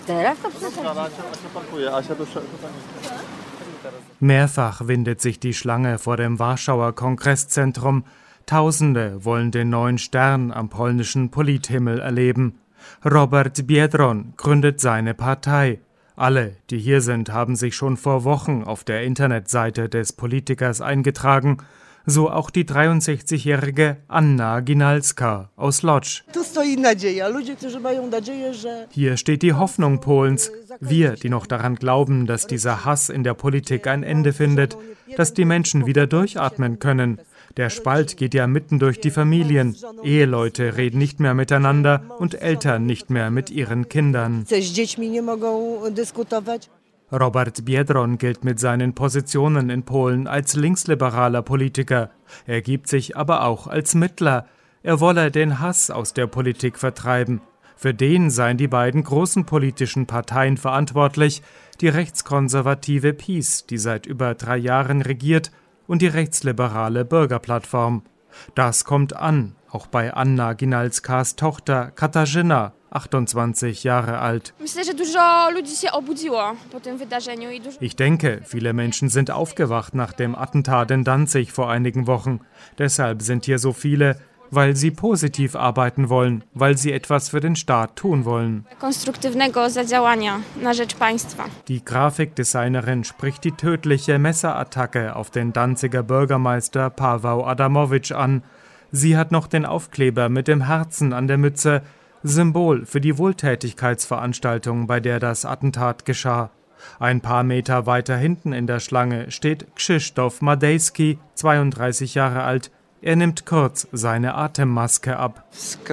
Mehrfach windet sich die Schlange vor dem Warschauer Kongresszentrum. Tausende wollen den neuen Stern am polnischen Polithimmel erleben. Robert Biedroń gründet seine Partei. Alle, die hier sind, haben sich schon vor Wochen auf der Internetseite des Politikers eingetragen, so auch die 63-jährige Anna Ginalska aus Lodz. Hier steht die Hoffnung Polens. Wir, die noch daran glauben, dass dieser Hass in der Politik ein Ende findet, dass die Menschen wieder durchatmen können. Der Spalt geht ja mitten durch die Familien. Eheleute reden nicht mehr miteinander und Eltern nicht mehr mit ihren Kindern. Robert Biedroń gilt mit seinen Positionen in Polen als linksliberaler Politiker. Er gibt sich aber auch als Mittler. Er wolle den Hass aus der Politik vertreiben. Für den seien die beiden großen politischen Parteien verantwortlich, die rechtskonservative PiS, die seit über 3 Jahren regiert, und die rechtsliberale Bürgerplattform. Das kommt an, auch bei Anna Ginalskas Tochter Katarzyna, 28 Jahre alt. Ich denke, viele Menschen sind aufgewacht nach dem Attentat in Danzig vor einigen Wochen. Deshalb sind hier so viele, weil sie positiv arbeiten wollen, weil sie etwas für den Staat tun wollen. Die Grafikdesignerin spricht die tödliche Messerattacke auf den Danziger Bürgermeister Paweł Adamowicz an. Sie hat noch den Aufkleber mit dem Herzen an der Mütze, Symbol für die Wohltätigkeitsveranstaltung, bei der das Attentat geschah. Ein paar Meter weiter hinten in der Schlange steht Krzysztof Madejski, 32 Jahre alt. Er nimmt kurz seine Atemmaske ab.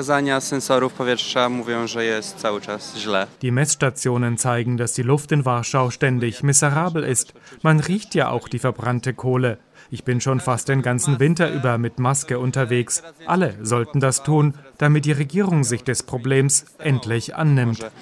Die Messstationen zeigen, dass die Luft in Warschau ständig miserabel ist. Man riecht ja auch die verbrannte Kohle. Ich bin schon fast den ganzen Winter über mit Maske unterwegs. Alle sollten das tun, damit die Regierung sich des Problems endlich annimmt.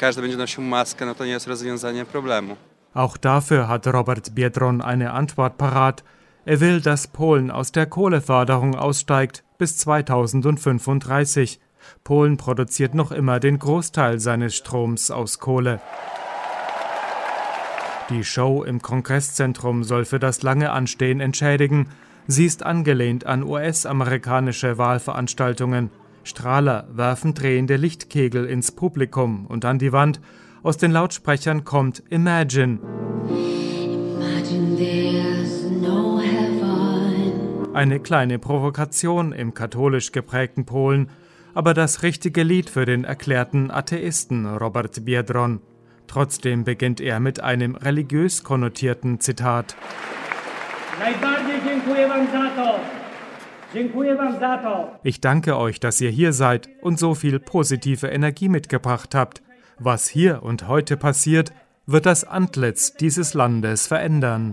Auch dafür hat Robert Biedroń eine Antwort parat. Er will, dass Polen aus der Kohleförderung aussteigt bis 2035. Polen produziert noch immer den Großteil seines Stroms aus Kohle. Die Show im Kongresszentrum soll für das lange Anstehen entschädigen. Sie ist angelehnt an US-amerikanische Wahlveranstaltungen. Strahler werfen drehende Lichtkegel ins Publikum und an die Wand. Aus den Lautsprechern kommt Imagine. Eine kleine Provokation im katholisch geprägten Polen, aber das richtige Lied für den erklärten Atheisten Robert Biedroń. Trotzdem beginnt er mit einem religiös konnotierten Zitat. Ich danke euch, dass ihr hier seid und so viel positive Energie mitgebracht habt. Was hier und heute passiert, wird das Antlitz dieses Landes verändern.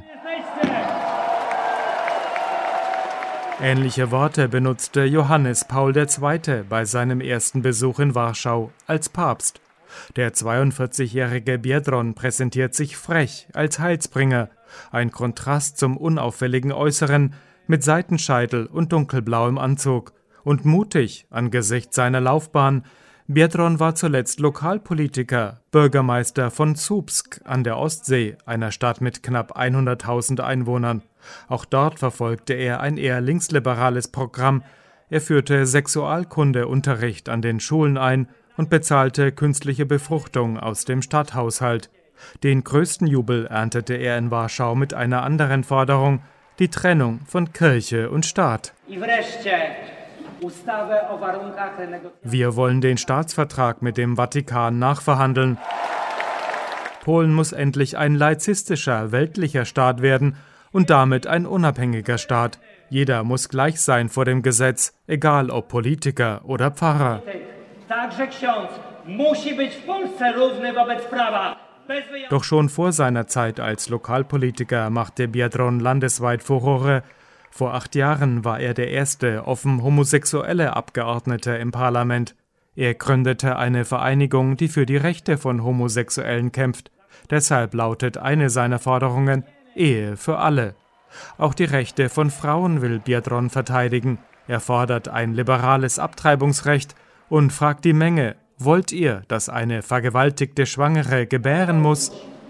Ähnliche Worte benutzte Johannes Paul II. Bei seinem ersten Besuch in Warschau als Papst. Der 42-jährige Biedroń präsentiert sich frech als Heilsbringer, ein Kontrast zum unauffälligen Äußeren mit Seitenscheitel und dunkelblauem Anzug und mutig angesichts seiner Laufbahn. Biedroń war zuletzt Lokalpolitiker, Bürgermeister von Słupsk an der Ostsee, einer Stadt mit knapp 100.000 Einwohnern. Auch dort verfolgte er ein eher linksliberales Programm. Er führte Sexualkundeunterricht an den Schulen ein und bezahlte künstliche Befruchtung aus dem Stadthaushalt. Den größten Jubel erntete er in Warschau mit einer anderen Forderung, die Trennung von Kirche und Staat. Wir wollen den Staatsvertrag mit dem Vatikan nachverhandeln. Polen muss endlich ein laizistischer, weltlicher Staat werden und damit ein unabhängiger Staat. Jeder muss gleich sein vor dem Gesetz, egal ob Politiker oder Pfarrer. Doch schon vor seiner Zeit als Lokalpolitiker machte Biedroń landesweit Furore. Vor 8 Jahren war er der erste offen homosexuelle Abgeordnete im Parlament. Er gründete eine Vereinigung, die für die Rechte von Homosexuellen kämpft. Deshalb lautet eine seiner Forderungen Ehe für alle. Auch die Rechte von Frauen will Biedroń verteidigen. Er fordert ein liberales Abtreibungsrecht und fragt die Menge, Wollt ihr, dass eine vergewaltigte Schwangere gebären muss?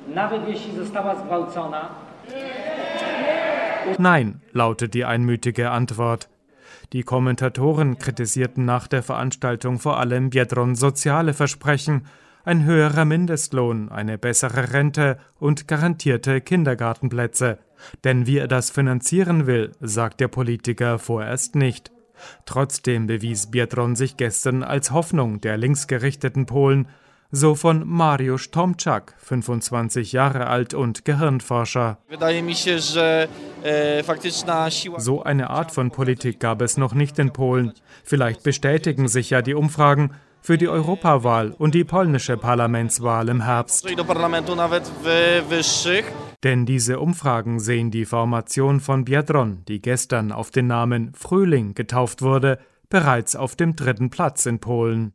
Nein, lautet die einmütige Antwort. Die Kommentatoren kritisierten nach der Veranstaltung vor allem Biedron soziale Versprechen, ein höherer Mindestlohn, eine bessere Rente und garantierte Kindergartenplätze. Denn wie er das finanzieren will, sagt der Politiker vorerst nicht. Trotzdem bewies Biedron sich gestern als Hoffnung der linksgerichteten Polen, so von Mariusz Tomczak, 25 Jahre alt und Gehirnforscher. So eine Art von Politik gab es noch nicht in Polen. Vielleicht bestätigen sich ja die Umfragen für die Europawahl und die polnische Parlamentswahl im Herbst. Denn diese Umfragen sehen die Formation von Biedron, die gestern auf den Namen Frühling getauft wurde, bereits auf dem 3. Platz in Polen.